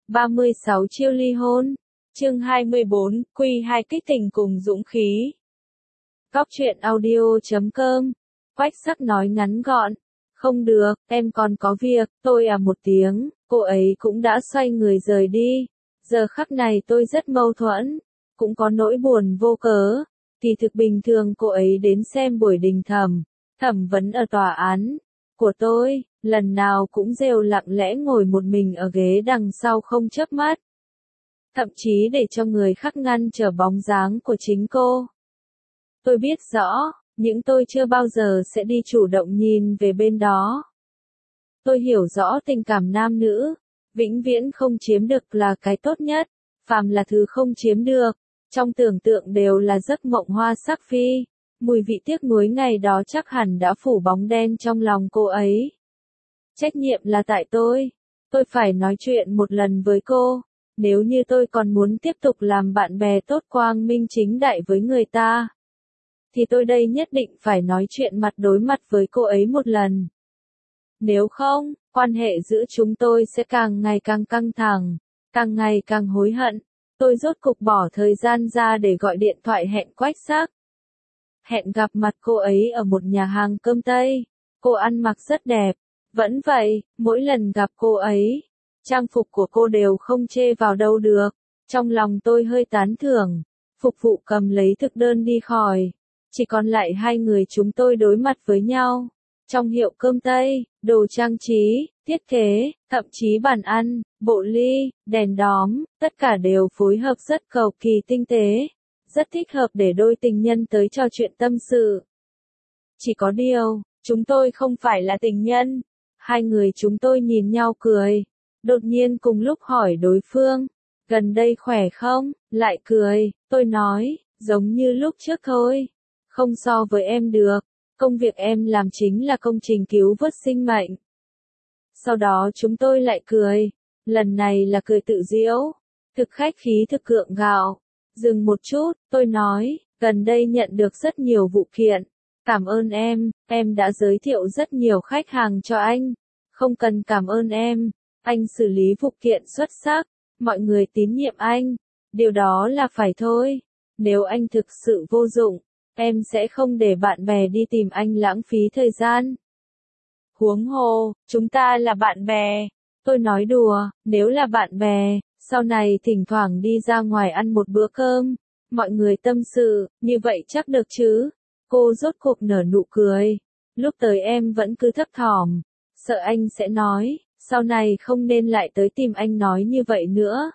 36 chiêu ly hôn. Chương 24, Quy 2 kích tình cùng dũng khí. Góc truyện audio.com. Quách Sắc nói ngắn gọn. Không được, em còn có việc, tôi một tiếng, cô ấy cũng đã xoay người rời đi. Giờ khắc này tôi rất mâu thuẫn, cũng có nỗi buồn vô cớ. Thì thực bình thường cô ấy đến xem buổi đình thẩm vấn ở tòa án của tôi, lần nào cũng rêu lặng lẽ ngồi một mình ở ghế đằng sau không chớp mắt. Thậm chí để cho người khác ngăn trở bóng dáng của chính cô. Tôi biết rõ, nhưng tôi chưa bao giờ sẽ đi chủ động nhìn về bên đó. Tôi hiểu rõ tình cảm nam nữ, vĩnh viễn không chiếm được là cái tốt nhất, phàm là thứ không chiếm được, trong tưởng tượng đều là giấc mộng hoa sắc phi. Mùi vị tiếc nuối ngày đó chắc hẳn đã phủ bóng đen trong lòng cô ấy. Trách nhiệm là tại tôi phải nói chuyện một lần với cô. Nếu như tôi còn muốn tiếp tục làm bạn bè tốt quang minh chính đại với người ta, thì tôi đây nhất định phải nói chuyện mặt đối mặt với cô ấy một lần. Nếu không, quan hệ giữa chúng tôi sẽ càng ngày càng căng thẳng, càng ngày càng hối hận. Tôi rốt cục bỏ thời gian ra để gọi điện thoại hẹn Quách Sắc. Hẹn gặp mặt cô ấy ở một nhà hàng cơm Tây. Cô ăn mặc rất đẹp. Vẫn vậy, mỗi lần gặp cô ấy, trang phục của cô đều không chê vào đâu được. Trong lòng tôi hơi tán thưởng. Phục vụ cầm lấy thực đơn đi khỏi. Chỉ còn lại hai người chúng tôi đối mặt với nhau. Trong hiệu cơm Tây, đồ trang trí, thiết kế, thậm chí bàn ăn, bộ ly, đèn đóm, tất cả đều phối hợp rất cầu kỳ tinh tế. Rất thích hợp để đôi tình nhân tới trò chuyện tâm sự. Chỉ có điều, chúng tôi không phải là tình nhân. Hai người chúng tôi nhìn nhau cười. Đột nhiên cùng lúc hỏi đối phương, gần đây khỏe không? Lại cười, tôi nói, giống như lúc trước thôi. Không so với em được, công việc em làm chính là công trình cứu vớt sinh mệnh. Sau đó chúng tôi lại cười, lần này là cười tự giễu, thực khách khí thực gượng gạo. Dừng một chút, tôi nói, gần đây nhận được rất nhiều vụ kiện. Cảm ơn em đã giới thiệu rất nhiều khách hàng cho anh. Không cần cảm ơn anh xử lý vụ kiện xuất sắc, mọi người tín nhiệm anh. Điều đó là phải thôi. Nếu anh thực sự vô dụng, em sẽ không để bạn bè đi tìm anh lãng phí thời gian. Huống hồ, chúng ta là bạn bè. Tôi nói đùa, nếu là bạn bè, sau này thỉnh thoảng đi ra ngoài ăn một bữa cơm, mọi người tâm sự, như vậy chắc được chứ. Cô rốt cuộc nở nụ cười. Lúc tới em vẫn cứ thấp thỏm, sợ anh sẽ nói, sau này không nên lại tới tìm anh nói như vậy nữa.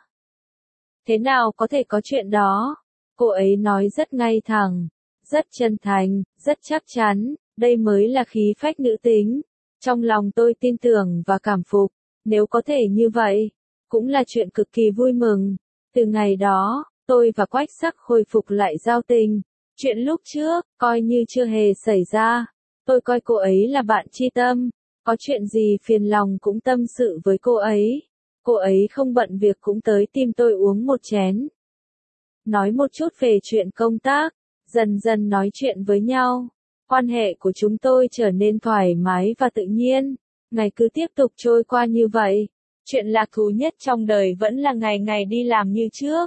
Thế nào có thể có chuyện đó? Cô ấy nói rất ngay thẳng, rất chân thành, rất chắc chắn, đây mới là khí phách nữ tính. Trong lòng tôi tin tưởng và cảm phục, nếu có thể như vậy, cũng là chuyện cực kỳ vui mừng. Từ ngày đó, tôi và Quách Sắc khôi phục lại giao tình. Chuyện lúc trước, coi như chưa hề xảy ra. Tôi coi cô ấy là bạn tri tâm. Có chuyện gì phiền lòng cũng tâm sự với cô ấy. Cô ấy không bận việc cũng tới tìm tôi uống một chén. Nói một chút về chuyện công tác. Dần dần nói chuyện với nhau. Quan hệ của chúng tôi trở nên thoải mái và tự nhiên. Ngày cứ tiếp tục trôi qua như vậy. Chuyện lạc thú nhất trong đời vẫn là ngày ngày đi làm như trước.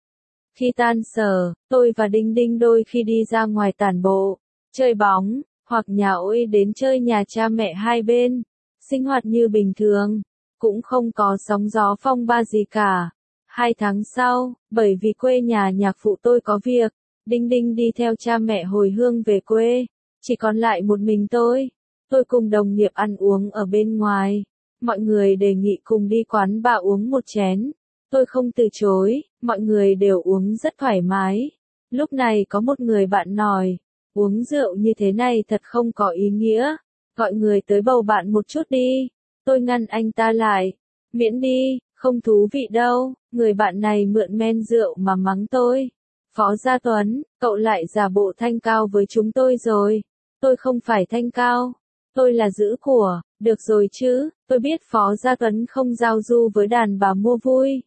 Khi tan sở, tôi và Đinh Đinh đôi khi đi ra ngoài tản bộ, chơi bóng, hoặc nhà ôi đến chơi nhà cha mẹ hai bên. Sinh hoạt như bình thường, cũng không có sóng gió phong ba gì cả. 2 tháng sau, bởi vì quê nhà nhạc phụ tôi có việc, Đinh Đinh đi theo cha mẹ hồi hương về quê. Chỉ còn lại một mình tôi. Tôi cùng đồng nghiệp ăn uống ở bên ngoài. Mọi người đề nghị cùng đi quán bar uống một chén. Tôi không từ chối, mọi người đều uống rất thoải mái. Lúc này có một người bạn nói, uống rượu như thế này thật không có ý nghĩa. Gọi người tới bầu bạn một chút đi. Tôi ngăn anh ta lại. Miễn đi, không thú vị đâu. Người bạn này mượn men rượu mà mắng tôi. Phó Gia Tuấn, cậu lại giả bộ thanh cao với chúng tôi rồi. Tôi không phải thanh cao. Tôi là giữ của, được rồi chứ. Tôi biết Phó Gia Tuấn không giao du với đàn bà mua vui.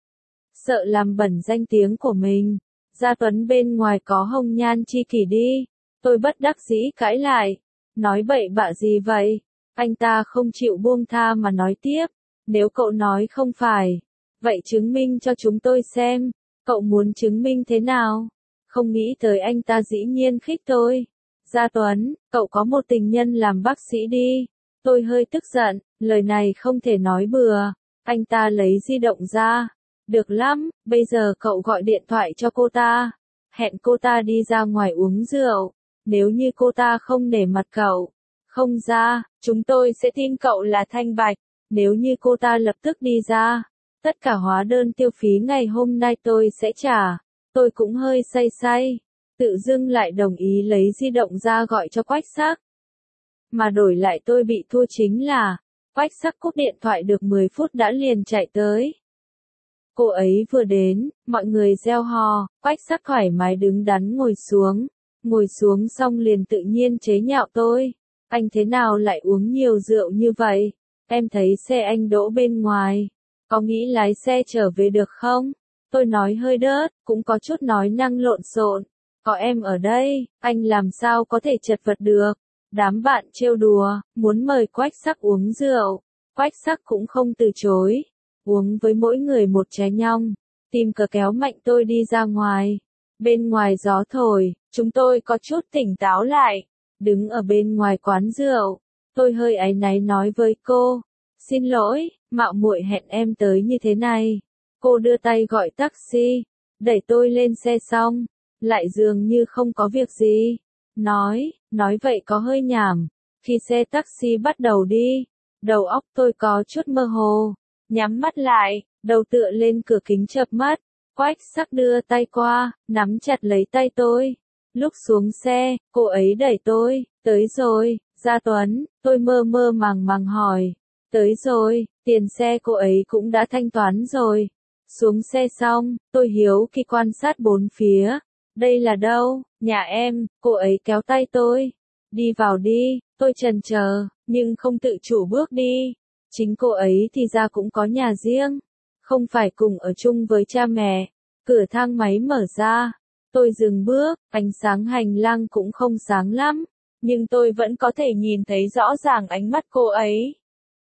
Sợ làm bẩn danh tiếng của mình. Gia Tuấn bên ngoài có hồng nhan chi kỷ đi. Tôi bất đắc dĩ cãi lại. Nói bậy bạ gì vậy? Anh ta không chịu buông tha mà nói tiếp. Nếu cậu nói không phải, Vậy chứng minh cho chúng tôi xem, cậu muốn chứng minh thế nào? Không nghĩ tới anh ta dĩ nhiên khích tôi. Gia Tuấn, cậu có một tình nhân làm bác sĩ đi. Tôi hơi tức giận, lời này không thể nói bừa. Anh ta lấy di động ra. Được lắm, bây giờ cậu gọi điện thoại cho cô ta. Hẹn cô ta đi ra ngoài uống rượu. Nếu như cô ta không nể mặt cậu, không ra, chúng tôi sẽ tin cậu là thanh bạch. Nếu như cô ta lập tức đi ra, tất cả hóa đơn tiêu phí ngày hôm nay tôi sẽ trả. Tôi cũng hơi say say, tự dưng lại đồng ý lấy di động ra gọi cho Quách Sắc. Mà đổi lại tôi bị thua chính là, Quách Sắc cúp điện thoại được 10 phút đã liền chạy tới. Cô ấy vừa đến, mọi người reo hò, Quách Sắc thoải mái đứng đắn ngồi xuống. Ngồi xuống xong liền tự nhiên chế nhạo tôi. Anh thế nào lại uống nhiều rượu như vậy? Em thấy xe anh đỗ bên ngoài. Có nghĩ lái xe trở về được không? Tôi nói hơi đớt, cũng có chút nói năng lộn xộn. Có em ở đây, anh làm sao có thể chật vật được? Đám bạn trêu đùa, muốn mời Quách Sắc uống rượu. Quách Sắc cũng không từ chối. Uống với mỗi người một chén nhong. Tìm cờ kéo mạnh tôi đi ra ngoài. Bên ngoài gió thổi, chúng tôi có chút tỉnh táo lại. Đứng ở bên ngoài quán rượu, tôi hơi áy náy nói với cô. Xin lỗi, mạo muội hẹn em tới như thế này. Cô đưa tay gọi taxi, đẩy tôi lên xe xong, lại dường như không có việc gì. Nói vậy có hơi nhảm. Khi xe taxi bắt đầu đi, đầu óc tôi có chút mơ hồ. Nhắm mắt lại, đầu tựa lên cửa kính chợp mắt. Quách Sắc đưa tay qua, nắm chặt lấy tay tôi. Lúc xuống xe, cô ấy đẩy tôi, tới rồi, Gia Tuấn, tôi mơ mơ màng màng hỏi. Tới rồi, tiền xe cô ấy cũng đã thanh toán rồi. Xuống xe xong, tôi hiếu kỳ quan sát bốn phía. Đây là đâu? Nhà em, cô ấy kéo tay tôi. Đi vào đi, tôi chần chờ, nhưng không tự chủ bước đi. Chính cô ấy thì ra cũng có nhà riêng. Không phải cùng ở chung với cha mẹ. Cửa thang máy mở ra. Tôi dừng bước, ánh sáng hành lang cũng không sáng lắm. Nhưng tôi vẫn có thể nhìn thấy rõ ràng ánh mắt cô ấy.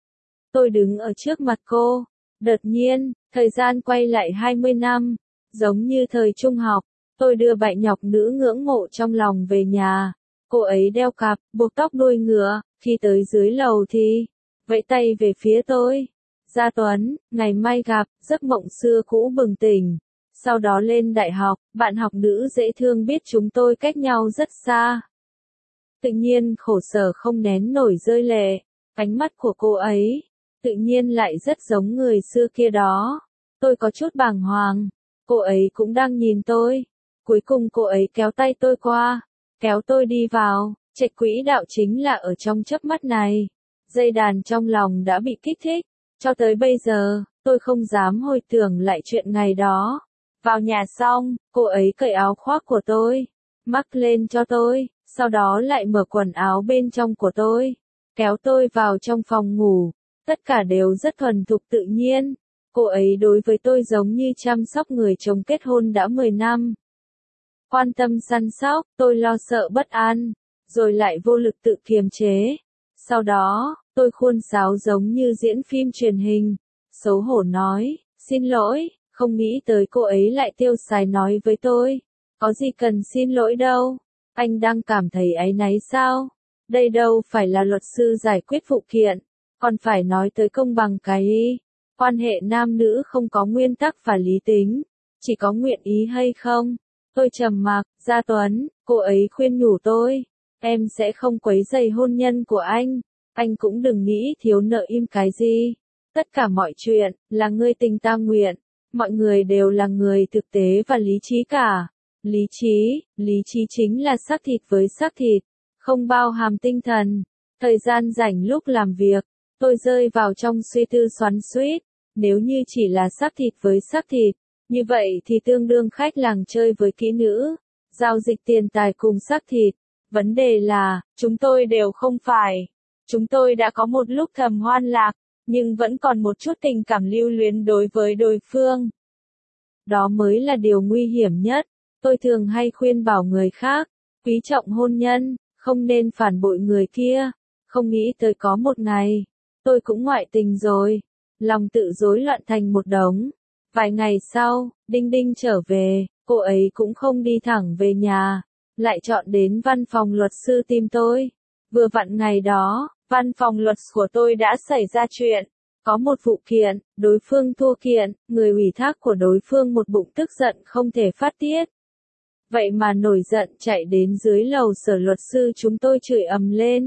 Tôi đứng ở trước mặt cô. Đột nhiên, thời gian quay lại 20 năm. Giống như thời trung học, tôi đưa bại nhọc nữ ngưỡng mộ trong lòng về nhà. Cô ấy đeo cặp, buộc tóc đuôi ngựa. Khi tới dưới lầu thì vẫy tay về phía tôi. Gia Tuấn, ngày mai gặp, giấc mộng xưa cũ bừng tỉnh. Sau đó lên đại học, bạn học nữ dễ thương biết chúng tôi cách nhau rất xa. Tự nhiên khổ sở không nén nổi rơi lệ. Ánh mắt của cô ấy, tự nhiên lại rất giống người xưa kia đó. Tôi có chút bàng hoàng. Cô ấy cũng đang nhìn tôi. Cuối cùng cô ấy kéo tay tôi qua, kéo tôi đi vào. Trạch quỹ đạo chính là ở trong chớp mắt này. Dây đàn trong lòng đã bị kích thích. Cho tới bây giờ, tôi không dám hồi tưởng lại chuyện ngày đó. Vào nhà xong, cô ấy cởi áo khoác của tôi, mắc lên cho tôi, sau đó lại mở quần áo bên trong của tôi, kéo tôi vào trong phòng ngủ. Tất cả đều rất thuần thục tự nhiên. Cô ấy đối với tôi giống như chăm sóc người chồng kết hôn đã 10 năm. Quan tâm săn sóc, tôi lo sợ bất an, rồi lại vô lực tự kiềm chế. Sau đó, tôi khuôn sáo giống như diễn phim truyền hình. Xấu hổ nói, xin lỗi, không nghĩ tới cô ấy lại tiêu xài nói với tôi. Có gì cần xin lỗi đâu. Anh đang cảm thấy áy náy sao? Đây đâu phải là luật sư giải quyết vụ kiện. Còn phải nói tới công bằng cái ý. Quan hệ nam nữ không có nguyên tắc và lý tính. Chỉ có nguyện ý hay không. Tôi trầm mặc. Gia Tuấn, cô ấy khuyên nhủ tôi. Em sẽ không quấy rầy hôn nhân của anh. Anh cũng đừng nghĩ thiếu nợ im cái gì. Tất cả mọi chuyện, là ngươi tình ta nguyện. Mọi người đều là người thực tế và lý trí cả. Lý trí chính là xác thịt với xác thịt, không bao hàm tinh thần. Thời gian rảnh lúc làm việc, tôi rơi vào trong suy tư xoắn xuýt. Nếu như chỉ là xác thịt với xác thịt, như vậy thì tương đương khách làng chơi với kỹ nữ. Giao dịch tiền tài cùng xác thịt. Vấn đề là, chúng tôi đều không phải. Chúng tôi đã có một lúc thầm hoan lạc, nhưng vẫn còn một chút tình cảm lưu luyến đối với đối phương. Đó mới là điều nguy hiểm nhất. Tôi thường hay khuyên bảo người khác, quý trọng hôn nhân, không nên phản bội người kia. Không nghĩ tới có một ngày, tôi cũng ngoại tình rồi. Lòng tự rối loạn thành một đống. Vài ngày sau, Đinh Đinh trở về, cô ấy cũng không đi thẳng về nhà, lại chọn đến văn phòng luật sư tìm tôi. Vừa vặn ngày đó, văn phòng luật của tôi đã xảy ra chuyện. Có một vụ kiện, đối phương thua kiện, người ủy thác của đối phương một bụng tức giận không thể phát tiết. Vậy mà nổi giận chạy đến dưới lầu sở luật sư chúng tôi chửi ầm lên.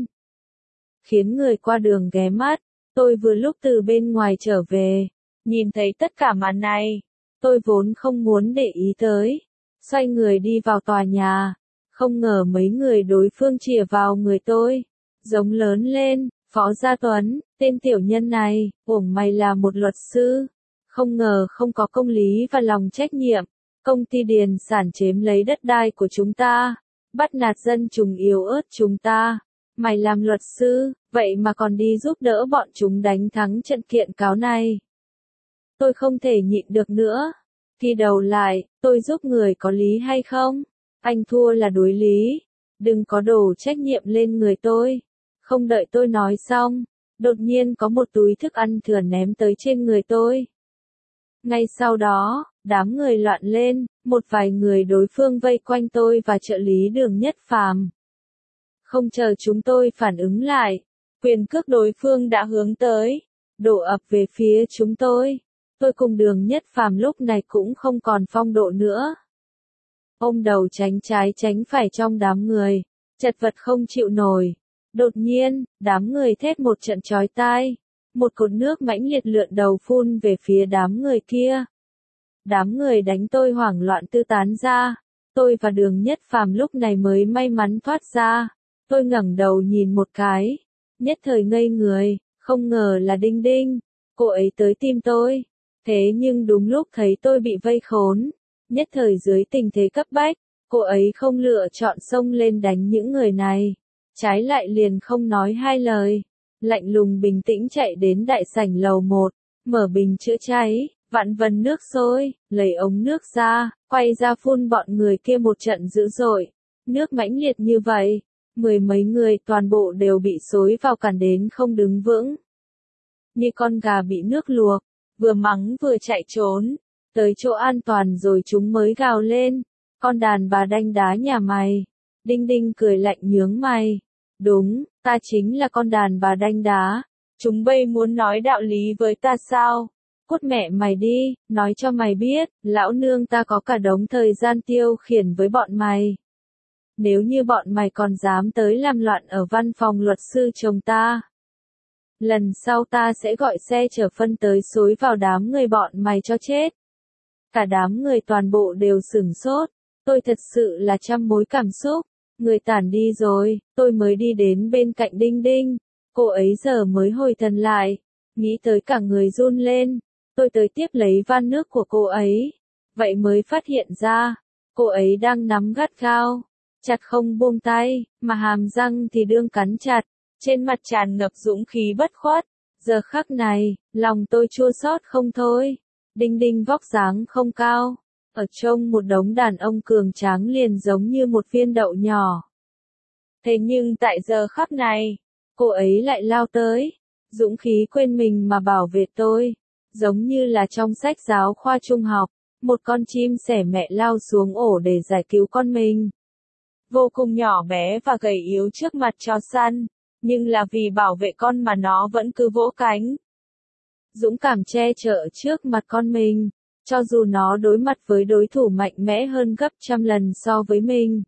Khiến người qua đường ghé mắt, tôi vừa lúc từ bên ngoài trở về, nhìn thấy tất cả màn này. Tôi vốn không muốn để ý tới, xoay người đi vào tòa nhà, không ngờ mấy người đối phương chìa vào người tôi, giống lớn lên, Phó Gia Tuấn, tên tiểu nhân này, uổng mày là một luật sư, không ngờ không có công lý và lòng trách nhiệm, công ty điền sản chiếm lấy đất đai của chúng ta, bắt nạt dân chúng yếu ớt chúng ta, mày làm luật sư, vậy mà còn đi giúp đỡ bọn chúng đánh thắng trận kiện cáo này. Tôi không thể nhịn được nữa. Thì đầu lại, tôi giúp người có lý hay không? Anh thua là đối lý. Đừng có đổ trách nhiệm lên người tôi. Không đợi tôi nói xong, đột nhiên có một túi thức ăn thừa ném tới trên người tôi. Ngay sau đó, đám người loạn lên, một vài người đối phương vây quanh tôi và trợ lý Đường Nhất Phàm. Không chờ chúng tôi phản ứng lại, quyền cước đối phương đã hướng tới, đổ ập về phía chúng tôi. Tôi cùng Đường Nhất Phàm lúc này cũng không còn phong độ nữa. Ôm đầu tránh trái tránh phải trong đám người, chật vật không chịu nổi. Đột nhiên, đám người thét một trận chói tai. Một cột nước mãnh liệt lượn đầu phun về phía đám người kia. Đám người đánh tôi hoảng loạn tứ tán ra. Tôi và Đường Nhất Phàm lúc này mới may mắn thoát ra. Tôi ngẩng đầu nhìn một cái, nhất thời ngây người, không ngờ là Đinh Đinh. Cô ấy tới tìm tôi. Thế nhưng đúng lúc thấy tôi bị vây khốn, nhất thời dưới tình thế cấp bách, cô ấy không lựa chọn xông lên đánh những người này. Trái lại liền không nói hai lời, lạnh lùng bình tĩnh chạy đến đại sảnh lầu 1, mở bình chữa cháy, vặn vần nước sôi, lấy ống nước ra, quay ra phun bọn người kia một trận dữ dội. Nước mãnh liệt như vậy, mười mấy người toàn bộ đều bị xối vào cản đến không đứng vững. Như con gà bị nước luộc, vừa mắng vừa chạy trốn, tới chỗ an toàn rồi chúng mới gào lên, con đàn bà đanh đá nhà mày. Đinh Đinh cười lạnh nhướng mày, đúng, ta chính là con đàn bà đanh đá, chúng bây muốn nói đạo lý với ta sao? Cút mẹ mày đi, nói cho mày biết, lão nương ta có cả đống thời gian tiêu khiển với bọn mày. Nếu như bọn mày còn dám tới làm loạn ở văn phòng luật sư chồng ta, lần sau ta sẽ gọi xe chở phân tới xối vào đám người bọn mày cho chết. Cả đám người toàn bộ đều sửng sốt, tôi thật sự là trăm mối cảm xúc. Người tản đi rồi, tôi mới đi đến bên cạnh Đinh Đinh, cô ấy giờ mới hồi thần lại, nghĩ tới cả người run lên, tôi tới tiếp lấy van nước của cô ấy, vậy mới phát hiện ra, cô ấy đang nắm gắt gao, chặt không buông tay, mà hàm răng thì đương cắn chặt, trên mặt tràn ngập dũng khí bất khuất. Giờ khắc này, lòng tôi chua xót không thôi. Đinh Đinh vóc dáng không cao, ở trông một đống đàn ông cường tráng liền giống như một viên đậu nhỏ. Thế nhưng tại giờ khắc này, cô ấy lại lao tới, dũng khí quên mình mà bảo vệ tôi, giống như là trong sách giáo khoa trung học, một con chim sẻ mẹ lao xuống ổ để giải cứu con mình. Vô cùng nhỏ bé và gầy yếu trước mặt chó săn, nhưng là vì bảo vệ con mà nó vẫn cứ vỗ cánh. Dũng cảm che chở trước mặt con mình, cho dù nó đối mặt với đối thủ mạnh mẽ hơn gấp trăm lần so với mình.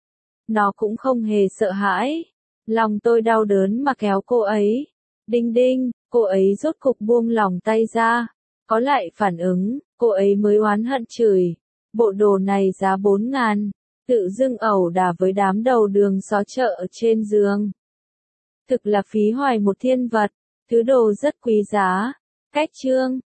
Nó cũng không hề sợ hãi. Lòng tôi đau đớn mà kéo cô ấy. Đinh Đinh, cô ấy rốt cục buông lòng tay ra. Có lại phản ứng, cô ấy mới oán hận chửi. Bộ đồ này giá 4.000, tự dưng ẩu đả với đám đầu đường xó chợ ở trên giường. Thực là phí hoài một thiên vật, thứ đồ rất quý giá. Cách chương